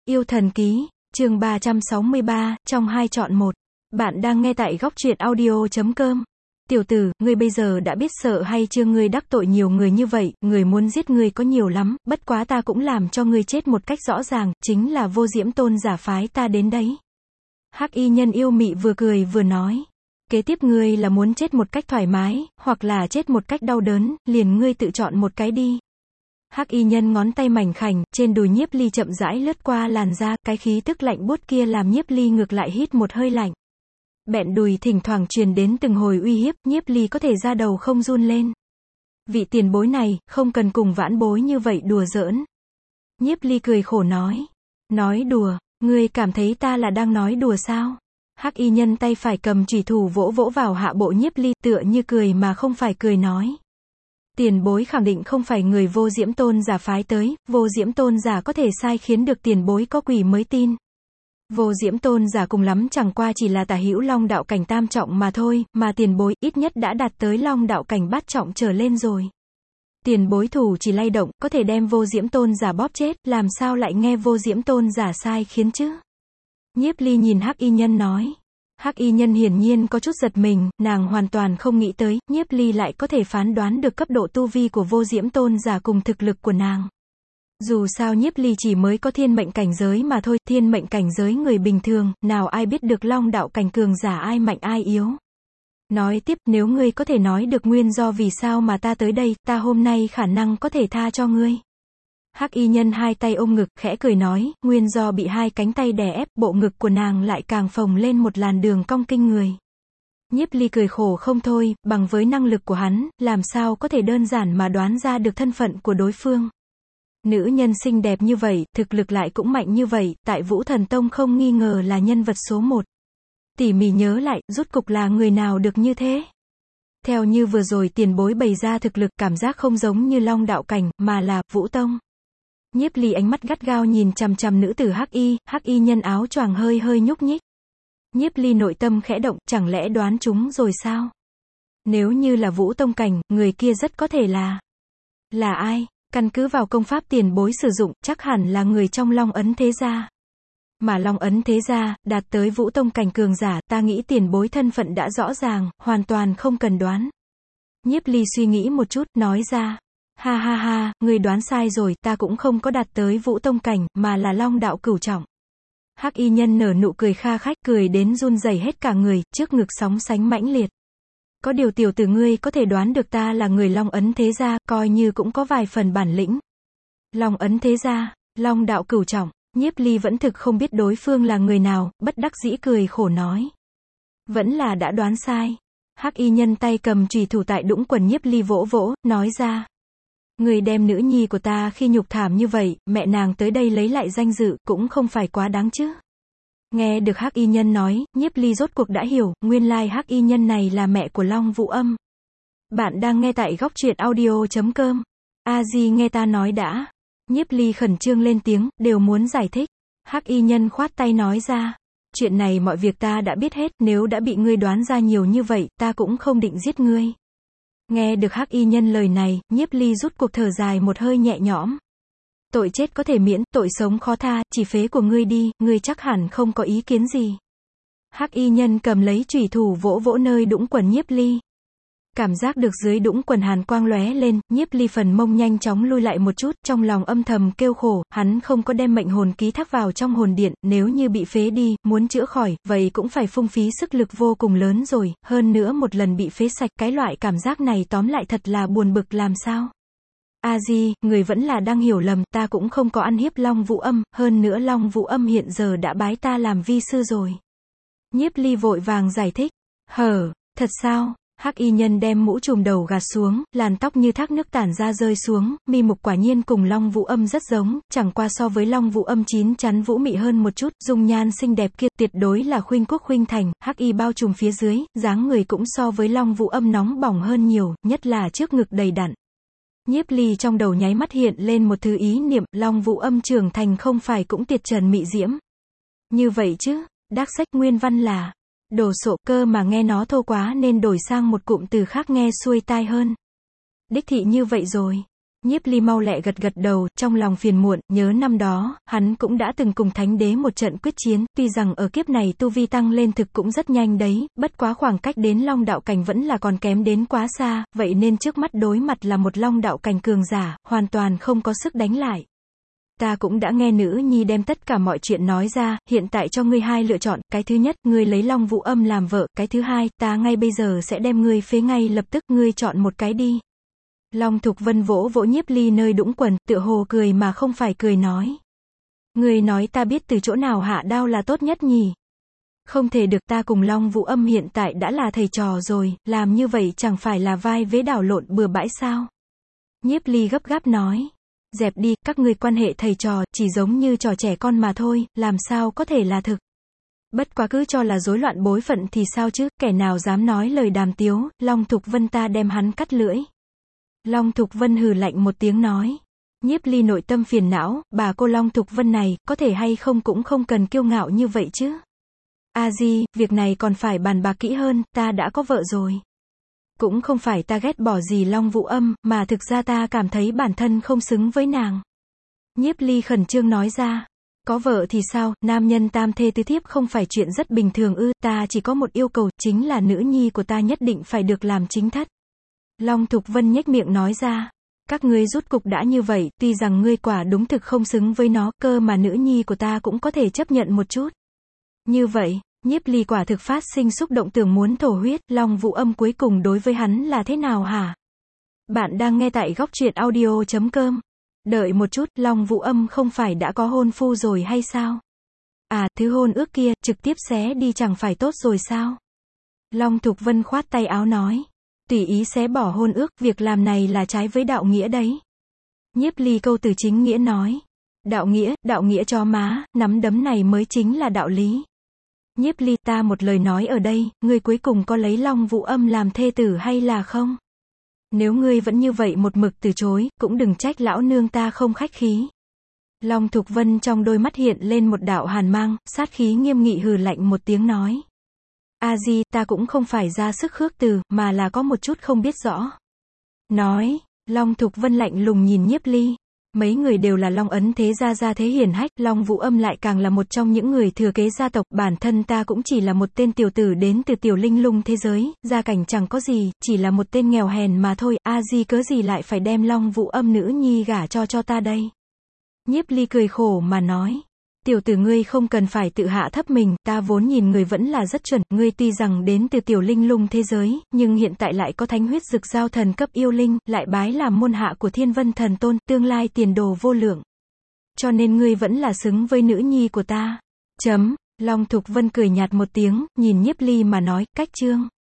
Yêu thần ký, chương 363, trong 2 chọn 1. Bạn đang nghe tại góc truyện audio.com. Tiểu tử, ngươi bây giờ đã biết sợ hay chưa? Ngươi đắc tội nhiều người như vậy, người muốn giết ngươi có nhiều lắm, bất quá ta cũng làm cho ngươi chết một cách rõ ràng, chính là Vô Diễm Tôn giả phái ta đến đấy. Hắc y nhân yêu mị vừa cười vừa nói. Kế tiếp ngươi là muốn chết một cách thoải mái, hoặc là chết một cách đau đớn, liền ngươi tự chọn một cái đi. Hắc y nhân ngón tay mảnh khảnh, trên đùi Nhiếp Ly chậm rãi lướt qua làn da, cái khí tức lạnh buốt kia làm Nhiếp Ly ngược lại hít một hơi lạnh. Bẹn đùi thỉnh thoảng truyền đến từng hồi uy hiếp, Nhiếp Ly có thể ra đầu không run lên. Vị tiền bối này, không cần cùng vãn bối như vậy đùa giỡn. Nhiếp Ly cười khổ nói. Nói đùa, ngươi cảm thấy ta là đang nói đùa sao? Hắc y nhân tay phải cầm chủy thủ vỗ vỗ vào hạ bộ Nhiếp Ly, tựa như cười mà không phải cười nói. Tiền bối khẳng định không phải người Vô Diễm Tôn giả phái tới, Vô Diễm Tôn giả có thể sai khiến được tiền bối có quỷ mới tin. Vô Diễm Tôn giả cùng lắm chẳng qua chỉ là tả hữu Long đạo cảnh tam trọng mà thôi, mà tiền bối ít nhất đã đạt tới Long đạo cảnh bát trọng trở lên rồi. Tiền bối thủ chỉ lay động, có thể đem Vô Diễm Tôn giả bóp chết, làm sao lại nghe Vô Diễm Tôn giả sai khiến chứ? Nhiếp Ly nhìn Hắc y nhân nói. Hắc y nhân hiển nhiên có chút giật mình, nàng hoàn toàn không nghĩ tới, Nhiếp Ly lại có thể phán đoán được cấp độ tu vi của Vô Diễm Tôn giả cùng thực lực của nàng. Dù sao Nhiếp Ly chỉ mới có thiên mệnh cảnh giới mà thôi, thiên mệnh cảnh giới người bình thường, nào ai biết được Long đạo cảnh cường giả ai mạnh ai yếu. Nói tiếp, nếu ngươi có thể nói được nguyên do vì sao mà ta tới đây, ta hôm nay khả năng có thể tha cho ngươi. Hắc y nhân hai tay ôm ngực, khẽ cười nói, nguyên do bị hai cánh tay đè ép, bộ ngực của nàng lại càng phồng lên một làn đường cong kinh người. Nhiếp Ly cười khổ không thôi, bằng với năng lực của hắn, làm sao có thể đơn giản mà đoán ra được thân phận của đối phương. Nữ nhân xinh đẹp như vậy, thực lực lại cũng mạnh như vậy, tại Vũ Thần Tông không nghi ngờ là nhân vật số 1. Tỉ mỉ nhớ lại, rốt cục là người nào được như thế? Theo như vừa rồi tiền bối bày ra thực lực, cảm giác không giống như Long đạo cảnh, mà là Vũ Tông. Nhiếp Ly ánh mắt gắt gao nhìn chằm chằm nữ tử Hắc y nhân áo choàng hơi hơi nhúc nhích. Nhiếp Ly nội tâm khẽ động, chẳng lẽ đoán chúng rồi sao? Nếu như là Vũ Tông cảnh, người kia rất có thể là ai? Căn cứ vào công pháp tiền bối sử dụng, chắc hẳn là người trong Long Ấn Thế Gia. Mà Long Ấn Thế Gia, đạt tới Vũ Tông cảnh cường giả, ta nghĩ tiền bối thân phận đã rõ ràng, hoàn toàn không cần đoán. Nhiếp Ly suy nghĩ một chút, nói ra. Ha ha ha, ngươi đoán sai rồi, ta cũng không có đạt tới Vũ Tông cảnh, mà là Long đạo cửu trọng. Hắc y nhân nở nụ cười kha khách, cười đến run rẩy hết cả người, trước ngực sóng sánh mãnh liệt. Có điều tiểu tử ngươi có thể đoán được ta là người Long Ấn Thế Gia, coi như cũng có vài phần bản lĩnh. Long Ấn Thế Gia, Long đạo cửu trọng, Nhiếp Ly vẫn thực không biết đối phương là người nào, bất đắc dĩ cười khổ nói. Vẫn là đã đoán sai. Hắc y nhân tay cầm chùy thủ tại đũng quần Nhiếp Ly vỗ vỗ, nói ra. Người đem nữ nhi của ta khi nhục thảm như vậy, mẹ nàng tới đây lấy lại danh dự, cũng không phải quá đáng chứ. Nghe được Hắc y nhân nói, Nhiếp Ly rốt cuộc đã hiểu, nguyên lai Hắc y nhân này là mẹ của Long Vũ Âm. Bạn đang nghe tại góc truyện audio.com. A Di nghe ta nói đã. Nhiếp Ly khẩn trương lên tiếng, đều muốn giải thích. Hắc y nhân khoát tay nói ra. Chuyện này mọi việc ta đã biết hết, nếu đã bị ngươi đoán ra nhiều như vậy, ta cũng không định giết ngươi. Nghe được Hắc y nhân lời này, Nhiếp Ly rút cuộc thở dài một hơi nhẹ nhõm. Tội chết có thể miễn, tội sống khó tha, chỉ phế của ngươi đi, ngươi chắc hẳn không có ý kiến gì. Hắc y nhân cầm lấy chủy thủ vỗ vỗ nơi đũng quần Nhiếp Ly. Cảm giác được dưới đũng quần hàn quang lóe lên, Nhiếp Ly phần mông nhanh chóng lui lại một chút, trong lòng âm thầm kêu khổ, hắn không có đem mệnh hồn ký thác vào trong hồn điện, nếu như bị phế đi, muốn chữa khỏi, vậy cũng phải phung phí sức lực vô cùng lớn rồi, hơn nữa một lần bị phế sạch, cái loại cảm giác này tóm lại thật là buồn bực làm sao. A Di, người vẫn là đang hiểu lầm, ta cũng không có ăn hiếp Long Vũ Âm, hơn nữa Long Vũ Âm hiện giờ đã bái ta làm vi sư rồi. Nhiếp Ly vội vàng giải thích. Thật sao? Hắc y nhân đem mũ trùm đầu gạt xuống, làn tóc như thác nước tản ra rơi xuống, mi mục quả nhiên cùng Long Vũ Âm rất giống, chẳng qua so với Long Vũ Âm chín chắn vũ mị hơn một chút, dung nhan xinh đẹp kia tuyệt đối là khuynh quốc khuynh thành, hắc y bao trùm phía dưới, dáng người cũng so với Long Vũ Âm nóng bỏng hơn nhiều, nhất là trước ngực đầy đặn. Nhiếp Ly trong đầu nháy mắt hiện lên một thứ ý niệm, Long Vũ Âm trưởng thành không phải cũng tuyệt trần mị diễm. Như vậy chứ, đắc sách nguyên văn là đồ sộ, cơ mà nghe nó thô quá nên đổi sang một cụm từ khác nghe xuôi tai hơn. Đích thị như vậy rồi. Nhiếp Ly mau lẹ gật gật đầu, trong lòng phiền muộn, nhớ năm đó, hắn cũng đã từng cùng Thánh Đế một trận quyết chiến, tuy rằng ở kiếp này tu vi tăng lên thực cũng rất nhanh đấy, bất quá khoảng cách đến Long đạo cảnh vẫn là còn kém đến quá xa, vậy nên trước mắt đối mặt là một Long đạo cảnh cường giả, hoàn toàn không có sức đánh lại. Ta cũng đã nghe nữ nhi đem tất cả mọi chuyện nói ra, hiện tại cho ngươi hai lựa chọn, cái thứ nhất, ngươi lấy Long Vũ Âm làm vợ, cái thứ hai, ta ngay bây giờ sẽ đem ngươi phế ngay lập tức, ngươi chọn một cái đi. Long Thục Vân vỗ vỗ Nhiếp Ly nơi đũng quần, tựa hồ cười mà không phải cười nói. Ngươi nói ta biết từ chỗ nào hạ đao là tốt nhất nhỉ? Không thể được, ta cùng Long Vũ Âm hiện tại đã là thầy trò rồi, làm như vậy chẳng phải là vai vế đảo lộn bừa bãi sao? Nhiếp Ly gấp gáp nói. Dẹp đi, các ngươi quan hệ thầy trò, chỉ giống như trò trẻ con mà thôi, làm sao có thể là thực. Bất quá cứ cho là rối loạn bối phận thì sao chứ, kẻ nào dám nói lời đàm tiếu, Long Thục Vân ta đem hắn cắt lưỡi. Long Thục Vân hừ lạnh một tiếng nói. Nhiếp Ly nội tâm phiền não, bà cô Long Thục Vân này, có thể hay không cũng không cần kiêu ngạo như vậy chứ. A Di, việc này còn phải bàn bạc kỹ hơn, ta đã có vợ rồi. Cũng không phải ta ghét bỏ gì Long Vũ Âm, mà thực ra ta cảm thấy bản thân không xứng với nàng. Nhiếp Ly khẩn trương nói ra. Có vợ thì sao, nam nhân tam thê tứ thiếp không phải chuyện rất bình thường ư, ta chỉ có một yêu cầu, chính là nữ nhi của ta nhất định phải được làm chính thất. Long Thục Vân nhếch miệng nói ra. Các ngươi rút cục đã như vậy, tuy rằng ngươi quả đúng thực không xứng với nó, cơ mà nữ nhi của ta cũng có thể chấp nhận một chút. Như vậy, Nhiếp Ly quả thực phát sinh xúc động tưởng muốn thổ huyết, Long Vũ Âm cuối cùng đối với hắn là thế nào hả? Bạn đang nghe tại góc truyện audio.com. Đợi một chút, Long Vũ Âm không phải đã có hôn phu rồi hay sao? À, thứ hôn ước kia, trực tiếp xé đi chẳng phải tốt rồi sao? Long Thục Vân khoát tay áo nói. Tùy ý xé bỏ hôn ước, việc làm này là trái với đạo nghĩa đấy. Nhiếp Ly câu từ chính nghĩa nói. Đạo nghĩa cho má, nắm đấm này mới chính là đạo lý. Nhiếp Ly, ta một lời nói ở đây, ngươi cuối cùng có lấy Long Vũ Âm làm thê tử hay là không? Nếu ngươi vẫn như vậy một mực từ chối, cũng đừng trách lão nương ta không khách khí. Long Thục Vân trong đôi mắt hiện lên một đạo hàn mang, sát khí nghiêm nghị hừ lạnh một tiếng nói. A Di, ta cũng không phải ra sức khước từ, mà là có một chút không biết rõ. Nói, Long Thục Vân lạnh lùng nhìn Nhiếp Ly. Mấy người đều là Long Ấn thế gia thế hiển hách, Long Vũ Âm lại càng là một trong những người thừa kế gia tộc, bản thân ta cũng chỉ là một tên tiểu tử đến từ tiểu linh lung thế giới, gia cảnh chẳng có gì, chỉ là một tên nghèo hèn mà thôi, A Di cớ gì lại phải đem Long Vũ Âm nữ nhi gả cho ta đây? Nhiếp Ly cười khổ mà nói. Tiểu tử ngươi không cần phải tự hạ thấp mình, ta vốn nhìn người vẫn là rất chuẩn, ngươi tuy rằng đến từ tiểu linh lung thế giới, nhưng hiện tại lại có thánh huyết dực giao thần cấp yêu linh, lại bái làm môn hạ của Thiên Vân Thần Tôn, tương lai tiền đồ vô lượng. Cho nên ngươi vẫn là xứng với nữ nhi của ta. Long Thục Vân cười nhạt một tiếng, nhìn Nhiếp Ly mà nói, cách chương.